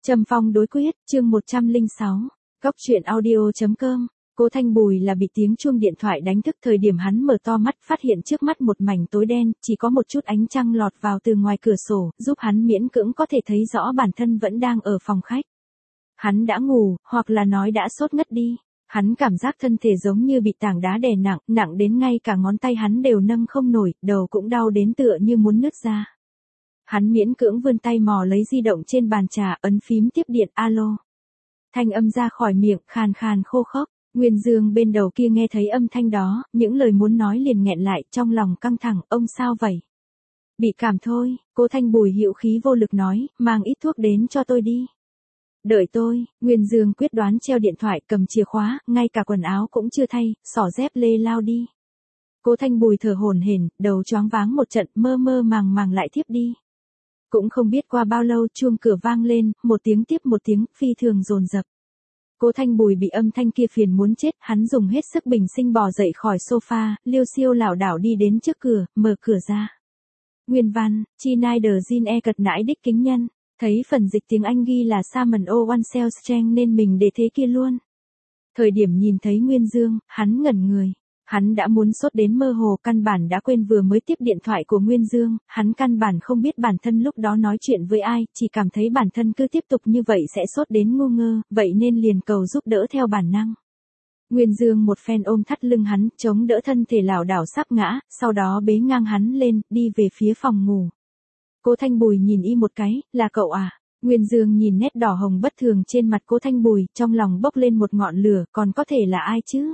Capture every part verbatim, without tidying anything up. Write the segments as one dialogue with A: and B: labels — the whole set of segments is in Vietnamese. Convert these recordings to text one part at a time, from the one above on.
A: Trầm Phong đối quyết, chương một trăm lẻ sáu, Góc truyện audio chấm com. Cố Thanh Bùi là bị tiếng chuông điện thoại đánh thức, thời điểm hắn mở to mắt phát hiện trước mắt một mảnh tối đen, chỉ có một chút ánh trăng lọt vào từ ngoài cửa sổ, giúp hắn miễn cưỡng có thể thấy rõ bản thân vẫn đang ở phòng khách. Hắn đã ngủ, hoặc là nói đã sốt ngất đi. Hắn cảm giác thân thể giống như bị tảng đá đè nặng, nặng đến ngay cả ngón tay hắn đều nâng không nổi, đầu cũng đau đến tựa như muốn nứt ra. Hắn miễn cưỡng vươn tay mò lấy di động trên bàn trà, ấn phím tiếp điện, alo. Thanh âm ra khỏi miệng, khàn khàn khô khốc. Nguyên Dương bên đầu kia nghe thấy âm thanh đó, những lời muốn nói liền nghẹn lại, trong lòng căng thẳng, ông sao vậy? Bị cảm thôi, Cố Thanh Bùi hữu khí vô lực nói, mang ít thuốc đến cho tôi đi. Đợi tôi, Nguyên Dương quyết đoán treo điện thoại, cầm chìa khóa, ngay cả quần áo cũng chưa thay, xỏ dép lê lao đi. Cố Thanh Bùi thở hổn hển, đầu choáng váng một trận, mơ mơ màng màng lại thiếp đi. Cũng không biết qua bao lâu chuông cửa vang lên, một tiếng tiếp một tiếng, phi thường dồn dập. Cố Thanh Bùi bị âm thanh kia phiền muốn chết, hắn dùng hết sức bình sinh bò dậy khỏi sofa, liêu xiêu lảo đảo đi đến trước cửa, mở cửa ra. Nguyên văn, Chi Nai Đờ Jin E cật nãi đích kính nhân, thấy phần dịch tiếng Anh ghi là Salmon O One Cell Strength nên mình để thế kia luôn. Thời điểm nhìn thấy Nguyên Dương, hắn ngẩn người. Hắn đã muốn sốt đến mơ hồ, căn bản đã quên vừa mới tiếp điện thoại của Nguyên Dương, hắn căn bản không biết bản thân lúc đó nói chuyện với ai, chỉ cảm thấy bản thân cứ tiếp tục như vậy sẽ sốt đến ngu ngơ, vậy nên liền cầu giúp đỡ theo bản năng. Nguyên Dương một phen ôm thắt lưng hắn, chống đỡ thân thể lảo đảo sắp ngã, sau đó bế ngang hắn lên, đi về phía phòng ngủ. Cố Thanh Bùi nhìn y một cái, là cậu à? Nguyên Dương nhìn nét đỏ hồng bất thường trên mặt Cố Thanh Bùi, trong lòng bốc lên một ngọn lửa, còn có thể là ai chứ?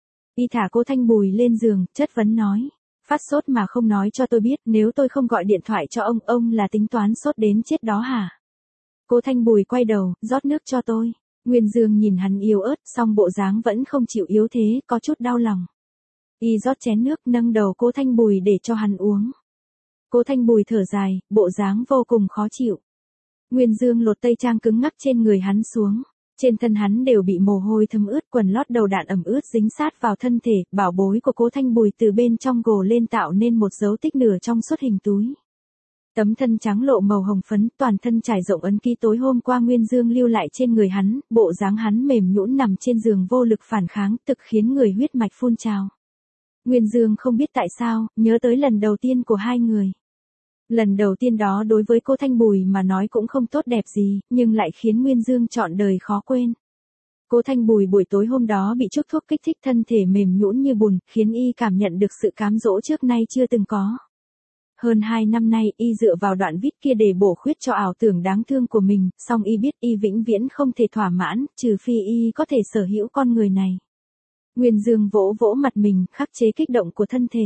A: Y thả Cố Thanh Bùi lên giường, chất vấn nói. Phát sốt mà không nói cho tôi biết, nếu tôi không gọi điện thoại cho ông, ông là tính toán sốt đến chết đó hả? Cố Thanh Bùi quay đầu, rót nước cho tôi. Nguyên Dương nhìn hắn yếu ớt, song bộ dáng vẫn không chịu yếu thế, có chút đau lòng. Y rót chén nước, nâng đầu Cố Thanh Bùi để cho hắn uống. Cố Thanh Bùi thở dài, bộ dáng vô cùng khó chịu. Nguyên Dương lột tây trang cứng ngắc trên người hắn xuống. Trên thân hắn đều bị mồ hôi thấm ướt, quần lót đầu đạn ẩm ướt dính sát vào thân thể, bảo bối của Cố Thanh Bùi từ bên trong gồ lên tạo nên một dấu tích nửa trong suốt hình túi. Tấm thân trắng lộ màu hồng phấn, toàn thân trải rộng ấn ký tối hôm qua Nguyên Dương lưu lại trên người hắn, bộ dáng hắn mềm nhũn nằm trên giường vô lực phản kháng, thực khiến người huyết mạch phun trào. Nguyên Dương không biết tại sao, nhớ tới lần đầu tiên của hai người. Lần đầu tiên đó đối với Cố Thanh Bùi mà nói cũng không tốt đẹp gì, nhưng lại khiến Nguyên Dương trọn đời khó quên. Cố Thanh Bùi buổi tối hôm đó bị chút thuốc kích thích thân thể mềm nhũn như bùn, khiến y cảm nhận được sự cám dỗ trước nay chưa từng có. Hơn hai năm nay y dựa vào đoạn viết kia để bổ khuyết cho ảo tưởng đáng thương của mình, song y biết y vĩnh viễn không thể thỏa mãn, trừ phi y có thể sở hữu con người này. Nguyên Dương vỗ vỗ mặt mình, khắc chế kích động của thân thể.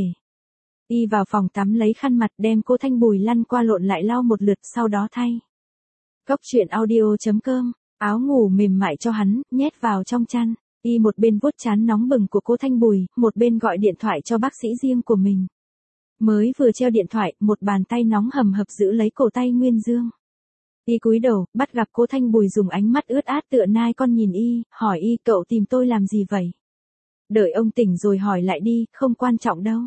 A: Y vào phòng tắm lấy khăn mặt đem Cố Thanh Bùi lăn qua lộn lại lau một lượt, sau đó thay. Góc truyện audio chấm com, áo ngủ mềm mại cho hắn, nhét vào trong chăn. Y một bên vuốt trán nóng bừng của Cố Thanh Bùi, một bên gọi điện thoại cho bác sĩ riêng của mình. Mới vừa treo điện thoại, một bàn tay nóng hầm hập giữ lấy cổ tay Nguyên Dương. Y cúi đầu, bắt gặp Cố Thanh Bùi dùng ánh mắt ướt át tựa nai con nhìn y, hỏi y, cậu tìm tôi làm gì vậy? Đợi ông tỉnh rồi hỏi lại đi, không quan trọng đâu.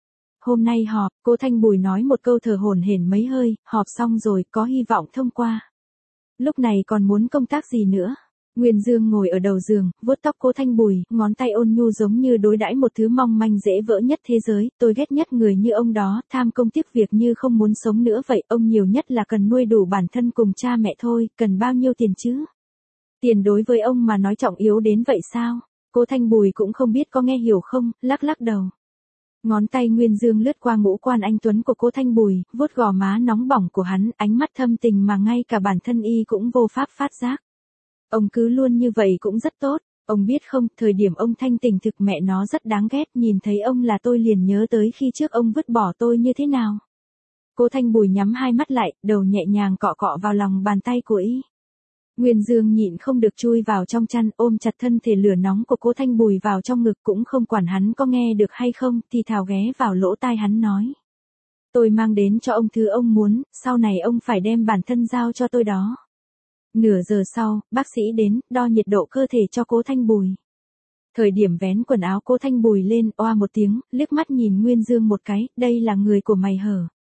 A: Hôm nay họp, Cố Thanh Bùi nói một câu thở hổn hển mấy hơi, họp xong rồi, có hy vọng thông qua. Lúc này còn muốn công tác gì nữa? Nguyên Dương ngồi ở đầu giường, vuốt tóc Cố Thanh Bùi, ngón tay ôn nhu giống như đối đãi một thứ mong manh dễ vỡ nhất thế giới, tôi ghét nhất người như ông đó, tham công tiếc việc như không muốn sống nữa vậy, ông nhiều nhất là cần nuôi đủ bản thân cùng cha mẹ thôi, cần bao nhiêu tiền chứ? Tiền đối với ông mà nói trọng yếu đến vậy sao? Cố Thanh Bùi cũng không biết có nghe hiểu không, lắc lắc đầu. Ngón tay Nguyên Dương lướt qua ngũ quan anh tuấn của Cố Thanh Bùi, vuốt gò má nóng bỏng của hắn, ánh mắt thâm tình mà ngay cả bản thân y cũng vô pháp phát giác. Ông cứ luôn như vậy cũng rất tốt, ông biết không, thời điểm ông thanh tình thực mẹ nó rất đáng ghét, nhìn thấy ông là tôi liền nhớ tới khi trước ông vứt bỏ tôi như thế nào. Cố Thanh Bùi nhắm hai mắt lại, đầu nhẹ nhàng cọ cọ vào lòng bàn tay của y. Nguyên Dương nhịn không được chui vào trong chăn, ôm chặt thân thể lửa nóng của Cố Thanh Bùi vào trong ngực, cũng không quản hắn có nghe được hay không, thì thào ghé vào lỗ tai hắn nói. Tôi mang đến cho ông thứ ông muốn, sau này ông phải đem bản thân giao cho tôi đó. Nửa giờ sau, bác sĩ đến, đo nhiệt độ cơ thể cho Cố Thanh Bùi. Thời điểm vén quần áo Cố Thanh Bùi lên, oa một tiếng, liếc mắt nhìn Nguyên Dương một cái, đây là người của mày hở.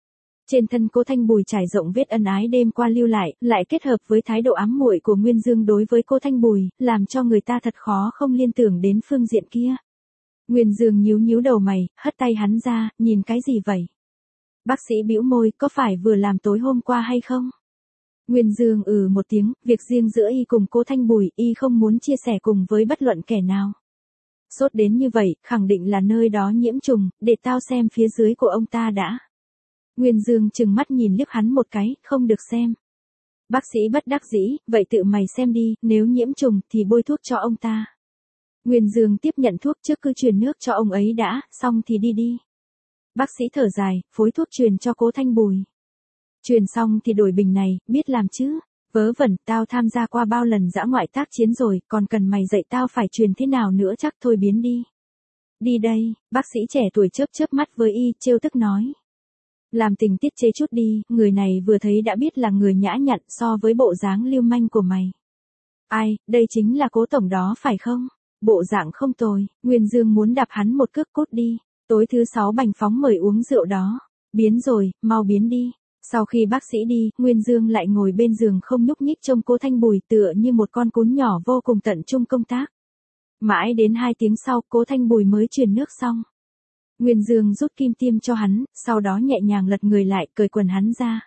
A: Trên thân Cố Thanh Bùi trải rộng vết ân ái đêm qua lưu lại, lại kết hợp với thái độ ám muội của Nguyên Dương đối với Cố Thanh Bùi, làm cho người ta thật khó không liên tưởng đến phương diện kia. Nguyên Dương nhíu nhíu đầu mày, hất tay hắn ra, nhìn cái gì vậy? Bác sĩ bĩu môi, có phải vừa làm tối hôm qua hay không? Nguyên Dương ừ một tiếng, việc riêng giữa y cùng Cố Thanh Bùi, y không muốn chia sẻ cùng với bất luận kẻ nào. Sốt đến như vậy, khẳng định là nơi đó nhiễm trùng, để tao xem phía dưới của ông ta đã. Nguyên Dương trừng mắt nhìn liếc hắn một cái, không được xem. Bác sĩ bất đắc dĩ, vậy tự mày xem đi, nếu nhiễm trùng thì bôi thuốc cho ông ta. Nguyên Dương tiếp nhận thuốc trước cứ truyền nước cho ông ấy đã, xong thì đi đi. Bác sĩ thở dài, phối thuốc truyền cho Cố Thanh Bùi. Truyền xong thì đổi bình này, biết làm chứ. Vớ vẩn, tao tham gia qua bao lần dã ngoại tác chiến rồi, còn cần mày dạy tao phải truyền thế nào nữa chắc thôi biến đi. Đi đây, bác sĩ trẻ tuổi chớp chớp mắt với y, trêu tức nói. Làm tình tiết chế chút đi, người này vừa thấy đã biết là người nhã nhặn so với bộ dáng lưu manh của mày. Ai, đây chính là Cố tổng đó phải không? Bộ dạng không tồi, Nguyên Dương muốn đạp hắn một cước cút đi. Tối thứ sáu Bành Phóng mời uống rượu đó. Biến rồi, mau biến đi. Sau khi bác sĩ đi, Nguyên Dương lại ngồi bên giường không nhúc nhích trông Cố Thanh Bùi tựa như một con cún nhỏ vô cùng tận trung công tác. Mãi đến hai tiếng sau, Cố Thanh Bùi mới truyền nước xong. Nguyên Dương rút kim tiêm cho hắn, sau đó nhẹ nhàng lật người lại, cởi quần hắn ra.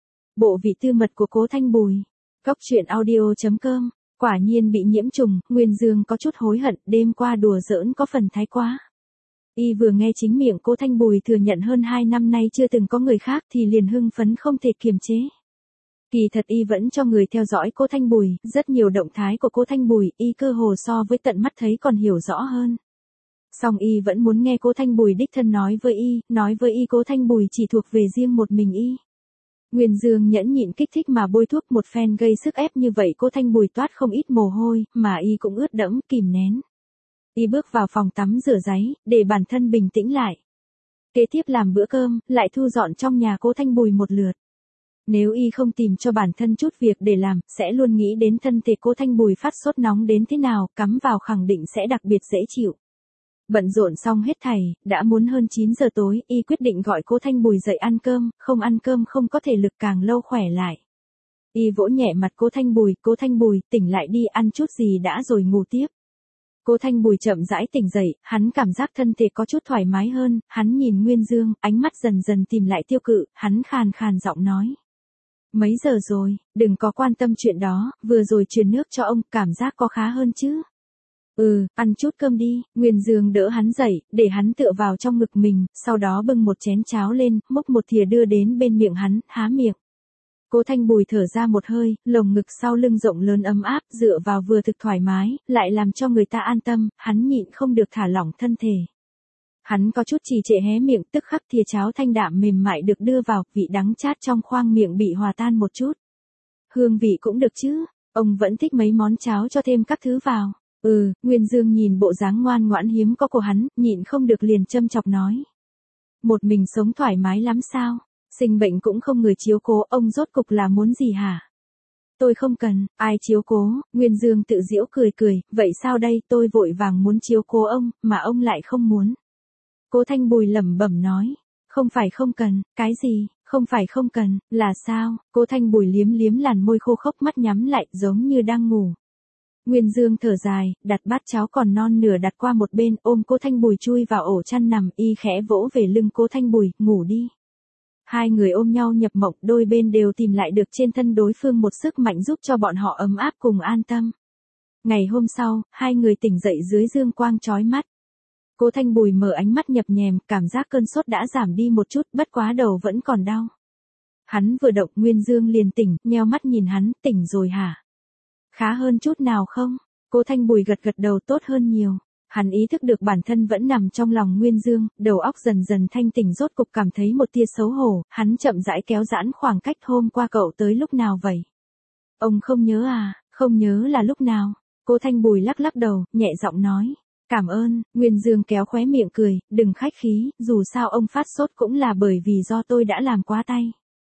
A: Bộ vị tư mật của Cố Thanh Bùi. Cốc truyện audio chấm com. Quả nhiên bị nhiễm trùng, Nguyên Dương có chút hối hận, đêm qua đùa giỡn có phần thái quá. Y vừa nghe chính miệng Cố Thanh Bùi thừa nhận hơn hai năm nay chưa từng có người khác thì liền hưng phấn không thể kiềm chế. Kỳ thật y vẫn cho người theo dõi Cố Thanh Bùi, rất nhiều động thái của Cố Thanh Bùi y cơ hồ so với tận mắt thấy còn hiểu rõ hơn. Song y vẫn muốn nghe Cố Thanh Bùi đích thân nói với y, nói với y Cố Thanh Bùi chỉ thuộc về riêng một mình y. Nguyên Dương nhẫn nhịn kích thích mà bôi thuốc một phen gây sức ép như vậy Cố Thanh Bùi toát không ít mồ hôi, mà y cũng ướt đẫm, kìm nén. Y bước vào phòng tắm rửa ráy, để bản thân bình tĩnh lại. Kế tiếp làm bữa cơm, lại thu dọn trong nhà Cố Thanh Bùi một lượt. Nếu y không tìm cho bản thân chút việc để làm, sẽ luôn nghĩ đến thân thể Cố Thanh Bùi phát sốt nóng đến thế nào, cắm vào khẳng định sẽ đặc biệt dễ chịu. Bận rộn xong hết thảy, đã muốn hơn chín giờ tối, y quyết định gọi Cố Thanh Bùi dậy ăn cơm, không ăn cơm không có thể lực càng lâu khỏe lại. Y vỗ nhẹ mặt Cố Thanh Bùi, Cố Thanh Bùi, tỉnh lại đi, ăn chút gì đã rồi ngủ tiếp. Cố Thanh Bùi chậm rãi tỉnh dậy, hắn cảm giác thân thể có chút thoải mái hơn, hắn nhìn Nguyên Dương, ánh mắt dần dần tìm lại tiêu cự, hắn khàn khàn giọng nói. Mấy giờ rồi, đừng có quan tâm chuyện đó, vừa rồi truyền nước cho ông, cảm giác có khá hơn chứ. Ừ, ăn chút cơm đi, Nguyên Dương đỡ hắn dậy, để hắn tựa vào trong ngực mình, sau đó bưng một chén cháo lên, múc một thìa đưa đến bên miệng hắn, há miệng. Cố Thanh Bùi thở ra một hơi, lồng ngực sau lưng rộng lớn ấm áp, dựa vào vừa thực thoải mái, lại làm cho người ta an tâm, hắn nhịn không được thả lỏng thân thể. Hắn có chút trì trệ hé miệng, tức khắc thìa cháo thanh đạm mềm mại được đưa vào, vị đắng chát trong khoang miệng bị hòa tan một chút. Hương vị cũng được chứ, ông vẫn thích mấy món cháo cho thêm các thứ vào. Ừ, Nguyên Dương nhìn bộ dáng ngoan ngoãn hiếm có của hắn, nhịn không được liền châm chọc nói. Một mình sống thoải mái lắm sao? Sinh bệnh cũng không người chiếu cố, ông rốt cục là muốn gì hả? Tôi không cần, ai chiếu cố, Nguyên Dương tự giễu cười cười, vậy sao đây, tôi vội vàng muốn chiếu cố ông, mà ông lại không muốn. Cố Thanh Bùi lẩm bẩm nói, không phải không cần, cái gì, không phải không cần, là sao? Cố Thanh Bùi liếm liếm làn môi khô khốc, mắt nhắm lại, giống như đang ngủ. Nguyên Dương thở dài, đặt bát cháo còn non nửa đặt qua một bên, ôm Cố Thanh Bùi chui vào ổ chăn nằm, y khẽ vỗ về lưng Cố Thanh Bùi, ngủ đi. Hai người ôm nhau nhập mộng, đôi bên đều tìm lại được trên thân đối phương một sức mạnh giúp cho bọn họ ấm áp cùng an tâm. Ngày hôm sau, hai người tỉnh dậy dưới dương quang chói mắt. Cố Thanh Bùi mở ánh mắt nhập nhèm, cảm giác cơn sốt đã giảm đi một chút, bất quá đầu vẫn còn đau. Hắn vừa động, Nguyên Dương liền tỉnh, nheo mắt nhìn hắn, tỉnh rồi hả? Khá hơn chút nào không? Cố Thanh Bùi gật gật đầu, tốt hơn nhiều. Hắn ý thức được bản thân vẫn nằm trong lòng Nguyên Dương, đầu óc dần dần thanh tỉnh, rốt cục cảm thấy một tia xấu hổ, hắn chậm rãi kéo giãn khoảng cách. Hôm qua cậu tới lúc nào vậy? Ông không nhớ à, không nhớ là lúc nào? Cố Thanh Bùi lắc lắc đầu, nhẹ giọng nói. Cảm ơn, Nguyên Dương kéo khóe miệng cười, đừng khách khí, dù sao ông phát sốt cũng là bởi vì do tôi đã làm quá tay.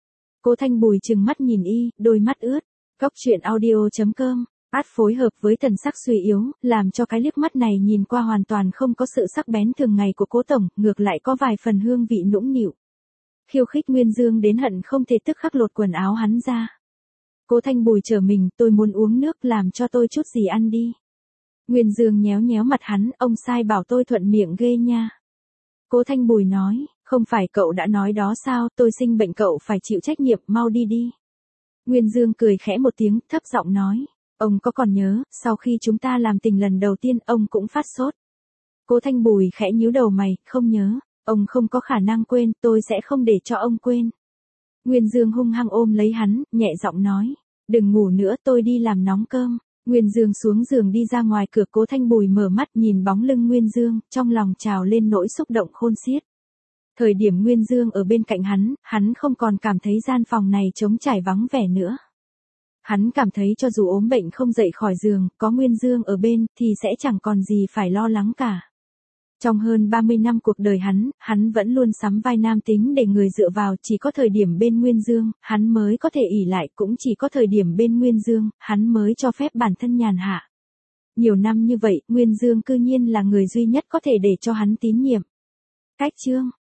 A: Cố Thanh Bùi trừng mắt nhìn y, đôi mắt ướt. Cốc truyện audio chấm com. Át phối hợp với thần sắc suy yếu, làm cho cái liếc mắt này nhìn qua hoàn toàn không có sự sắc bén thường ngày của Cố tổng, ngược lại có vài phần hương vị nũng nịu. khiêu khích Nguyên Dương đến hận không thể tức khắc lột quần áo hắn ra. Cố Thanh Bùi trở mình, tôi muốn uống nước, làm cho tôi chút gì ăn đi. Nguyên Dương nhéo nhéo mặt hắn, ông sai bảo tôi thuận miệng ghê nha. Cố Thanh Bùi nói, không phải cậu đã nói đó sao, tôi sinh bệnh cậu phải chịu trách nhiệm, mau đi đi. Nguyên Dương cười khẽ một tiếng, thấp giọng nói, ông có còn nhớ, sau khi chúng ta làm tình lần đầu tiên ông cũng phát sốt. Cố Thanh Bùi khẽ nhíu đầu mày, không nhớ, ông không có khả năng quên, tôi sẽ không để cho ông quên. Nguyên Dương hung hăng ôm lấy hắn, nhẹ giọng nói, đừng ngủ nữa, tôi đi làm nóng cơm. Nguyên Dương xuống giường đi ra ngoài cửa. Cố Thanh Bùi mở mắt nhìn bóng lưng Nguyên Dương, trong lòng trào lên nỗi xúc động khôn xiết. Thời điểm Nguyên Dương ở bên cạnh hắn, hắn không còn cảm thấy gian phòng này trống trải vắng vẻ nữa. Hắn cảm thấy cho dù ốm bệnh không dậy khỏi giường, có Nguyên Dương ở bên, thì sẽ chẳng còn gì phải lo lắng cả. Trong hơn ba mươi năm cuộc đời hắn, hắn vẫn luôn sắm vai nam tính để người dựa vào, chỉ có thời điểm bên Nguyên Dương, hắn mới có thể ỷ lại, cũng chỉ có thời điểm bên Nguyên Dương, hắn mới cho phép bản thân nhàn hạ. Nhiều năm như vậy, Nguyên Dương cư nhiên là người duy nhất có thể để cho hắn tín nhiệm. Cách chương